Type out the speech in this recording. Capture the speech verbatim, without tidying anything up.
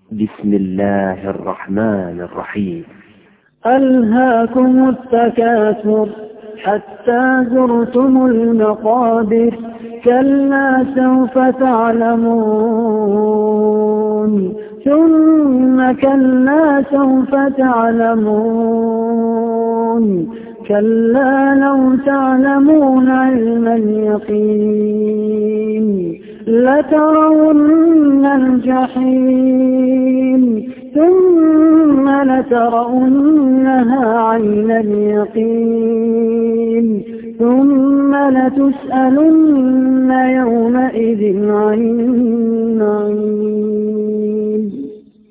بسم الله الرحمن الرحيم. ألهاكم التكاثر حتى زرتم المقابر كلا سوف تعلمون ثم كلا سوف تعلمون كلا لو تعلمون علم اليقين لترون الجحيم ثم لترونها عين اليقين ثم لتسألن يومئذ عن